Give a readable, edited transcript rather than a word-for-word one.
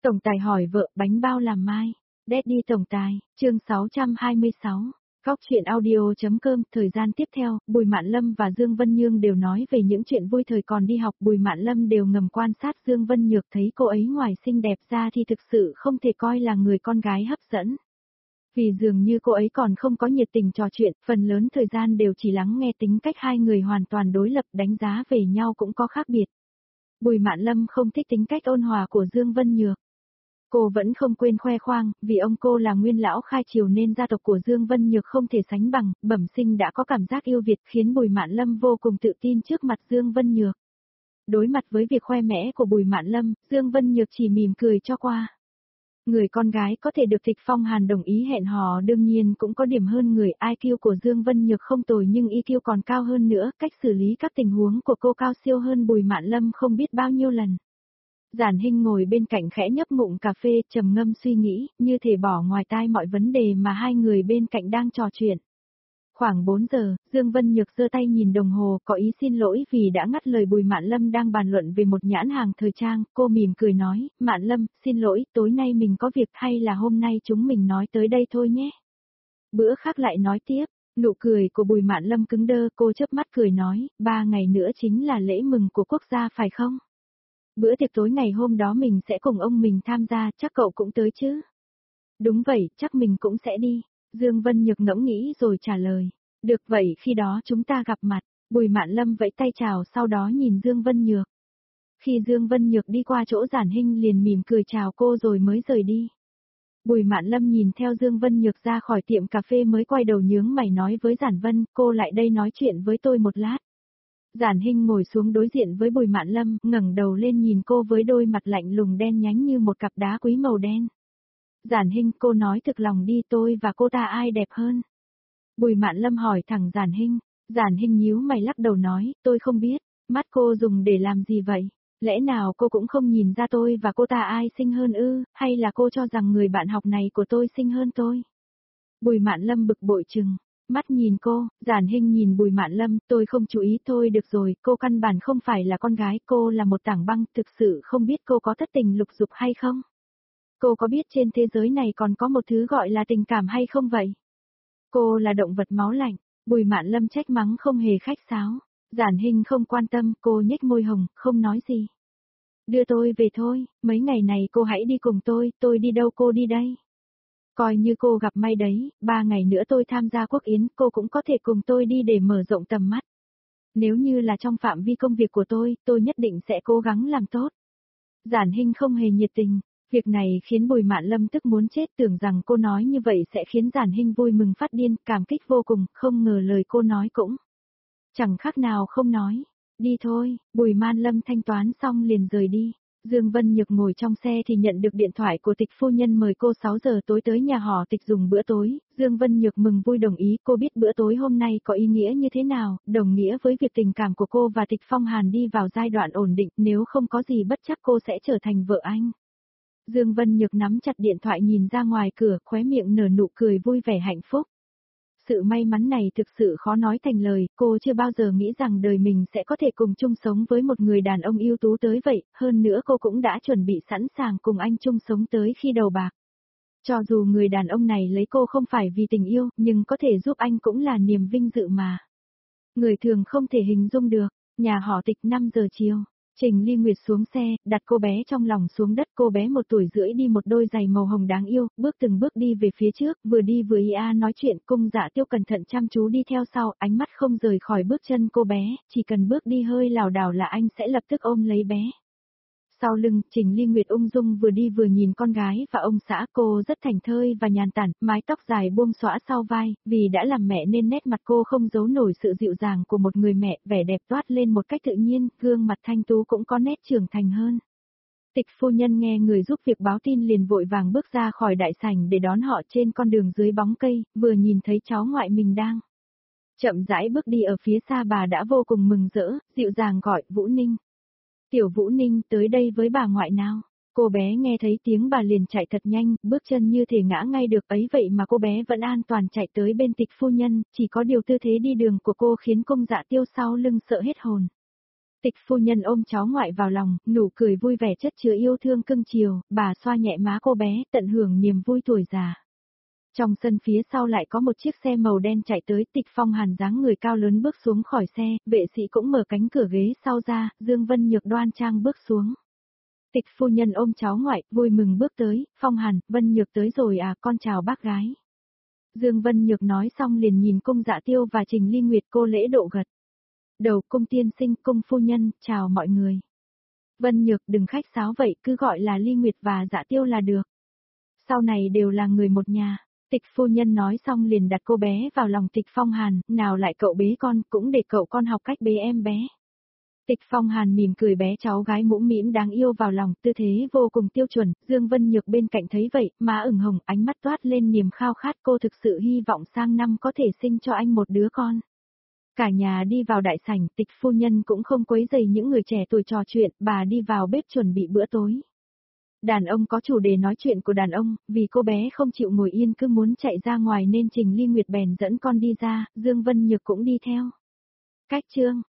Tổng tài hỏi vợ bánh bao làm mai. Daddy tổng tài, chương 626. Góc chuyện audio.com. Thời gian tiếp theo, Bùi Mạn Lâm và Dương Vân Nhương đều nói về những chuyện vui thời còn đi học. Bùi Mạn Lâm đều ngầm quan sát Dương Vân Nhược, thấy cô ấy ngoài xinh đẹp ra thì thực sự không thể coi là người con gái hấp dẫn. Vì dường như cô ấy còn không có nhiệt tình trò chuyện, phần lớn thời gian đều chỉ lắng nghe, tính cách hai người hoàn toàn đối lập, đánh giá về nhau cũng có khác biệt. Bùi Mạn Lâm không thích tính cách ôn hòa của Dương Vân Nhược. Cô vẫn không quên khoe khoang, vì ông cô là nguyên lão khai triều nên gia tộc của Dương Vân Nhược không thể sánh bằng, bẩm sinh đã có cảm giác yêu Việt, khiến Bùi Mạn Lâm vô cùng tự tin trước mặt Dương Vân Nhược. Đối mặt với việc khoe mẽ của Bùi Mạn Lâm, Dương Vân Nhược chỉ mỉm cười cho qua. Người con gái có thể được Tịch Phong Hàn đồng ý hẹn hò đương nhiên cũng có điểm hơn người, IQ của Dương Vân Nhược không tồi nhưng EQ còn cao hơn nữa, cách xử lý các tình huống của cô cao siêu hơn Bùi Mạn Lâm không biết bao nhiêu lần. Giản Hinh ngồi bên cạnh khẽ nhấp ngụm cà phê, trầm ngâm suy nghĩ, như thể bỏ ngoài tai mọi vấn đề mà hai người bên cạnh đang trò chuyện. Khoảng 4 giờ, Dương Vân Nhược giơ tay nhìn đồng hồ, có ý xin lỗi vì đã ngắt lời Bùi Mạn Lâm đang bàn luận về một nhãn hàng thời trang, cô mỉm cười nói, Mạn Lâm, xin lỗi, tối nay mình có việc hay là hôm nay chúng mình nói tới đây thôi nhé. Bữa khác lại nói tiếp, nụ cười của Bùi Mạn Lâm cứng đơ, cô chớp mắt cười nói, 3 ngày nữa chính là lễ mừng của quốc gia phải không? Bữa tiệc tối ngày hôm đó mình sẽ cùng ông mình tham gia, chắc cậu cũng tới chứ? Đúng vậy, chắc mình cũng sẽ đi. Dương Vân Nhược ngẫm nghĩ rồi trả lời. Được vậy khi đó chúng ta gặp mặt. Bùi Mạn Lâm vẫy tay chào sau đó nhìn Dương Vân Nhược. Khi Dương Vân Nhược đi qua chỗ Giản Hinh liền mỉm cười chào cô rồi mới rời đi. Bùi Mạn Lâm nhìn theo Dương Vân Nhược ra khỏi tiệm cà phê mới quay đầu nhướng mày nói với Giản Vân, cô lại đây nói chuyện với tôi một lát. Giản Hinh ngồi xuống đối diện với Bùi Mạn Lâm, ngẩng đầu lên nhìn cô với đôi mặt lạnh lùng đen nhánh như một cặp đá quý màu đen. Giản Hinh, cô nói thực lòng đi, tôi và cô ta ai đẹp hơn? Bùi Mạn Lâm hỏi thẳng Giản Hinh. Giản Hinh nhíu mày lắc đầu nói, tôi không biết, mắt cô dùng để làm gì vậy? Lẽ nào cô cũng không nhìn ra tôi và cô ta ai xinh hơn ư, hay là cô cho rằng người bạn học này của tôi xinh hơn tôi? Bùi Mạn Lâm bực bội chừng mắt nhìn cô, Giản Hinh nhìn Bùi Mạn Lâm, tôi không chú ý thôi được rồi, cô căn bản không phải là con gái, cô là một tảng băng, thực sự không biết cô có thất tình lục dục hay không? Cô có biết trên thế giới này còn có một thứ gọi là tình cảm hay không vậy? Cô là động vật máu lạnh, Bùi Mạn Lâm trách mắng không hề khách sáo. Giản Hinh không quan tâm, cô nhếch môi hồng, không nói gì. Đưa tôi về thôi, mấy ngày này cô hãy đi cùng tôi đi đâu cô đi đây? Coi như cô gặp may đấy, 3 ngày nữa tôi tham gia quốc yến, cô cũng có thể cùng tôi đi để mở rộng tầm mắt. Nếu như là trong phạm vi công việc của tôi nhất định sẽ cố gắng làm tốt. Giản Hinh không hề nhiệt tình, việc này khiến Bùi Mạn Lâm tức muốn chết, tưởng rằng cô nói như vậy sẽ khiến Giản Hinh vui mừng phát điên, cảm kích vô cùng, không ngờ lời cô nói cũng chẳng khác nào không nói. Đi thôi, Bùi Mạn Lâm thanh toán xong liền rời đi. Dương Vân Nhược ngồi trong xe thì nhận được điện thoại của Tịch phu nhân mời cô 6 giờ tối tới nhà họ Tịch dùng bữa tối. Dương Vân Nhược mừng vui đồng ý, cô biết bữa tối hôm nay có ý nghĩa như thế nào, đồng nghĩa với việc tình cảm của cô và Tịch Phong Hàn đi vào giai đoạn ổn định, nếu không có gì bất chắc cô sẽ trở thành vợ anh. Dương Vân Nhược nắm chặt điện thoại nhìn ra ngoài cửa, khóe miệng nở nụ cười vui vẻ hạnh phúc. Sự may mắn này thực sự khó nói thành lời, cô chưa bao giờ nghĩ rằng đời mình sẽ có thể cùng chung sống với một người đàn ông ưu tú tới vậy, hơn nữa cô cũng đã chuẩn bị sẵn sàng cùng anh chung sống tới khi đầu bạc. Cho dù người đàn ông này lấy cô không phải vì tình yêu, nhưng có thể giúp anh cũng là niềm vinh dự mà. Người thường không thể hình dung được, nhà họ Tịch 5 giờ chiều. Trình Ly Nguyệt xuống xe, đặt cô bé trong lòng xuống đất, cô bé 1 tuổi rưỡi đi một đôi giày màu hồng đáng yêu, bước từng bước đi về phía trước, vừa đi vừa nói chuyện, Cung Dạ Tiêu cẩn thận chăm chú đi theo sau, ánh mắt không rời khỏi bước chân cô bé, chỉ cần bước đi hơi lảo đảo là anh sẽ lập tức ôm lấy bé. Sau lưng, Trình Ly Nguyệt ung dung vừa đi vừa nhìn con gái và ông xã, cô rất thảnh thơi và nhàn tản, mái tóc dài buông xõa sau vai, vì đã làm mẹ nên nét mặt cô không giấu nổi sự dịu dàng của một người mẹ, vẻ đẹp toát lên một cách tự nhiên, gương mặt thanh tú cũng có nét trưởng thành hơn. Tịch phu nhân nghe người giúp việc báo tin liền vội vàng bước ra khỏi đại sảnh để đón họ trên con đường dưới bóng cây, vừa nhìn thấy cháu ngoại mình đang chậm rãi bước đi ở phía xa bà đã vô cùng mừng rỡ, dịu dàng gọi Vũ Ninh. Tiểu Vũ Ninh tới đây với bà ngoại nào. Cô bé nghe thấy tiếng bà liền chạy thật nhanh, bước chân như thể ngã ngay được ấy vậy mà cô bé vẫn an toàn chạy tới bên Tịch phu nhân, chỉ có điều tư thế đi đường của cô khiến Cung Dạ Tiêu sau lưng sợ hết hồn. Tịch phu nhân ôm cháu ngoại vào lòng, nụ cười vui vẻ chất chứa yêu thương cưng chiều, bà xoa nhẹ má cô bé, tận hưởng niềm vui tuổi già. Trong sân phía sau lại có một chiếc xe màu đen chạy tới, Tịch Phong Hàn dáng người cao lớn bước xuống khỏi xe, vệ sĩ cũng mở cánh cửa ghế sau ra, Dương Vân Nhược đoan trang bước xuống. Tịch phu nhân ôm cháu ngoại, vui mừng bước tới, Phong Hàn, Vân Nhược tới rồi à, con chào bác gái. Dương Vân Nhược nói xong liền nhìn Cung Dạ Tiêu và Trình Ly Nguyệt, cô lễ độ gật đầu. Cung tiên sinh, Cung phu nhân, chào mọi người. Vân Nhược đừng khách sáo vậy, cứ gọi là Ly Nguyệt và Dạ Tiêu là được. Sau này đều là người một nhà. Tịch phu nhân nói xong liền đặt cô bé vào lòng Tịch Phong Hàn, nào lại cậu bế con, cũng để cậu con học cách bế em bé. Tịch Phong Hàn mỉm cười bé cháu gái mũm mĩm đáng yêu vào lòng, tư thế vô cùng tiêu chuẩn, Dương Vân Nhược bên cạnh thấy vậy, má ửng hồng, ánh mắt toát lên niềm khao khát, cô thực sự hy vọng sang năm có thể sinh cho anh một đứa con. Cả nhà đi vào đại sảnh, Tịch phu nhân cũng không quấy rầy những người trẻ tuổi trò chuyện, bà đi vào bếp chuẩn bị bữa tối. Đàn ông có chủ đề nói chuyện của đàn ông, vì cô bé không chịu ngồi yên cứ muốn chạy ra ngoài nên Trình Ly Nguyệt bèn dẫn con đi ra, Dương Vân Nhược cũng đi theo. Cách chương